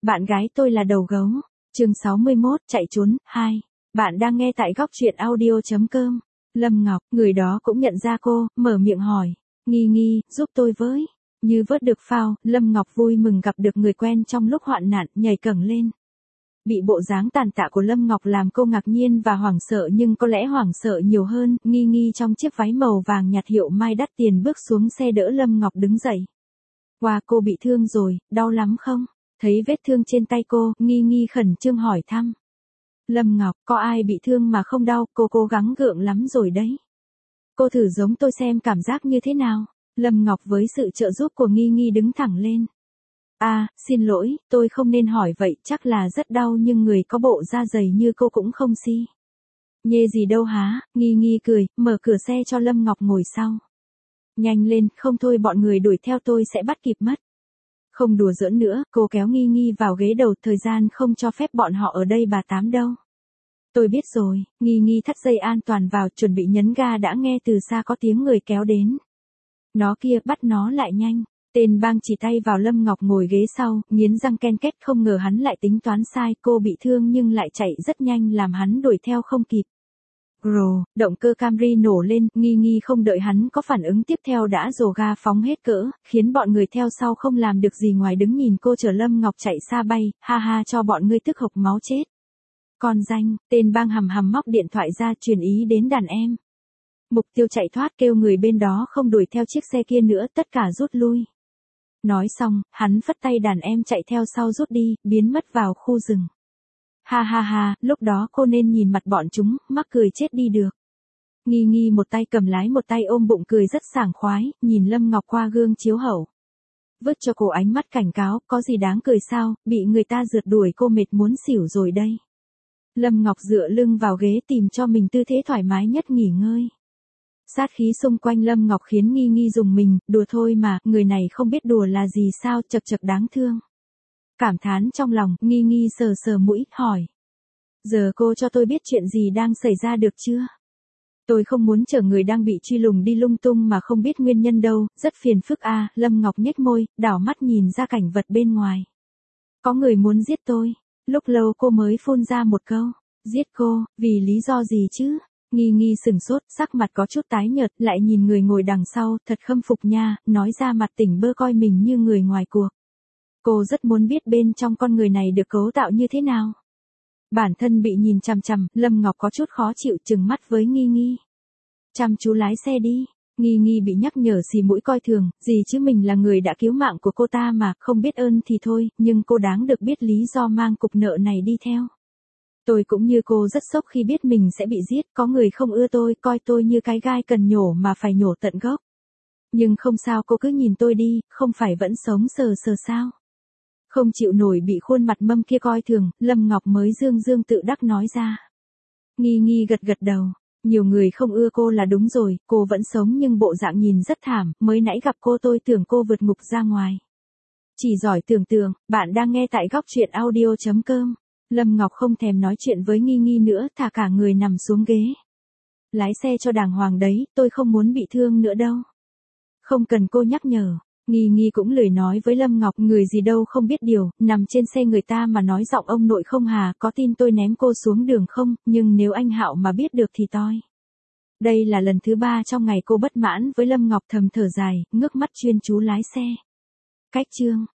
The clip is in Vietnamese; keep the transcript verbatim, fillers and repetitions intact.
bạn gái tôi là đầu gấu. Chương sáu mươi mốt, chạy trốn, hai. Bạn đang nghe tại góc truyện audio chấm com. Lâm Ngọc, người đó cũng nhận ra cô, mở miệng hỏi. Nghi Nghi, giúp tôi với. Như vớt được phao, Lâm Ngọc vui mừng gặp được người quen trong lúc hoạn nạn, nhảy cẫng lên. Bị bộ dáng tàn tạ của Lâm Ngọc làm cô ngạc nhiên và hoảng sợ, nhưng có lẽ hoảng sợ nhiều hơn. Nghi Nghi trong chiếc váy màu vàng nhạt hiệu Mai đắt tiền bước xuống xe đỡ Lâm Ngọc đứng dậy. Wow, cô bị thương rồi, đau lắm không? Thấy vết thương trên tay cô, Nghi Nghi khẩn trương hỏi thăm. Lâm Ngọc, có ai bị thương mà không đau, cô cố gắng gượng lắm rồi đấy. Cô thử giống tôi xem cảm giác như thế nào. Lâm Ngọc với sự trợ giúp của Nghi Nghi đứng thẳng lên. À, xin lỗi, tôi không nên hỏi vậy, chắc là rất đau nhưng người có bộ da dày như cô cũng không si. Nhê gì đâu há, Nghi Nghi cười, mở cửa xe cho Lâm Ngọc ngồi sau. Nhanh lên, không thôi bọn người đuổi theo tôi sẽ bắt kịp mất. Không đùa giỡn nữa, cô kéo Nghi Nghi vào ghế đầu, thời gian không cho phép bọn họ ở đây bà tám đâu. Tôi biết rồi, Nghi Nghi thắt dây an toàn vào, chuẩn bị nhấn ga đã nghe từ xa có tiếng người kéo đến. Nó kia, bắt nó lại nhanh. Tên bang chỉ tay vào Lâm Ngọc ngồi ghế sau, nghiến răng ken két, không ngờ hắn lại tính toán sai, cô bị thương nhưng lại chạy rất nhanh làm hắn đuổi theo không kịp. Rồ, động cơ Camry nổ lên, Nghi Nghi không đợi hắn có phản ứng tiếp theo đã dồ ga phóng hết cỡ, khiến bọn người theo sau không làm được gì ngoài đứng nhìn cô chở Lâm Ngọc chạy xa bay, ha ha cho bọn ngươi tức hộc máu chết. Con danh, tên bang hầm hầm móc điện thoại ra truyền ý đến đàn em. Mục tiêu chạy thoát, kêu người bên đó không đuổi theo chiếc xe kia nữa, tất cả rút lui. Nói xong, hắn phất tay đàn em chạy theo sau rút đi, biến mất vào khu rừng. Ha ha ha, lúc đó cô nên nhìn mặt bọn chúng, mắc cười chết đi được. Nghi Nghi một tay cầm lái một tay ôm bụng cười rất sảng khoái, nhìn Lâm Ngọc qua gương chiếu hậu. Vứt cho cô ánh mắt cảnh cáo, có gì đáng cười sao, bị người ta rượt đuổi cô mệt muốn xỉu rồi đây. Lâm Ngọc dựa lưng vào ghế tìm cho mình tư thế thoải mái nhất nghỉ ngơi. Sát khí xung quanh Lâm Ngọc khiến Nghi Nghi dùng mình, đùa thôi mà, người này không biết đùa là gì sao, chật chật đáng thương. Cảm thán trong lòng, Nghi Nghi sờ sờ mũi, hỏi. Giờ cô cho tôi biết chuyện gì đang xảy ra được chưa? Tôi không muốn chở người đang bị truy lùng đi lung tung mà không biết nguyên nhân đâu, rất phiền phức a. À, Lâm Ngọc nhếch môi, đảo mắt nhìn ra cảnh vật bên ngoài. Có người muốn giết tôi. Lúc lâu cô mới phun ra một câu. Giết cô, vì lý do gì chứ? Nghi Nghi sừng sốt, sắc mặt có chút tái nhợt, lại nhìn người ngồi đằng sau, thật khâm phục nha, nói ra mặt tỉnh bơ coi mình như người ngoài cuộc. Cô rất muốn biết bên trong con người này được cấu tạo như thế nào. Bản thân bị nhìn chằm chằm, Lâm Ngọc có chút khó chịu, trừng mắt với Nghi Nghi. Chăm chú lái xe đi. Nghi Nghi bị nhắc nhở xì mũi coi thường, gì chứ mình là người đã cứu mạng của cô ta mà, không biết ơn thì thôi, nhưng cô đáng được biết lý do mang cục nợ này đi theo. Tôi cũng như cô rất sốc khi biết mình sẽ bị giết, có người không ưa tôi, coi tôi như cái gai cần nhổ mà phải nhổ tận gốc. Nhưng không sao, cô cứ nhìn tôi đi, không phải vẫn sống sờ sờ sao. Không chịu nổi bị khuôn mặt mâm kia coi thường, Lâm Ngọc mới dương dương tự đắc nói ra. Nghi Nghi gật gật đầu, nhiều người không ưa cô là đúng rồi, cô vẫn sống nhưng bộ dạng nhìn rất thảm, mới nãy gặp cô tôi tưởng cô vượt ngục ra ngoài. Chỉ giỏi tưởng tượng, bạn đang nghe tại góc truyện audio chấm com. Lâm Ngọc không thèm nói chuyện với Nghi Nghi nữa, thả cả người nằm xuống ghế. Lái xe cho đàng hoàng đấy, tôi không muốn bị thương nữa đâu. Không cần cô nhắc nhở. Nghi Nghi cũng lười nói với Lâm Ngọc, người gì đâu không biết điều, nằm trên xe người ta mà nói giọng ông nội không hà, có tin tôi ném cô xuống đường không, nhưng nếu anh Hạo mà biết được thì toi. Đây là lần thứ ba trong ngày cô bất mãn với Lâm Ngước thầm thở dài, ngước mắt chuyên chú lái xe. Cách chương.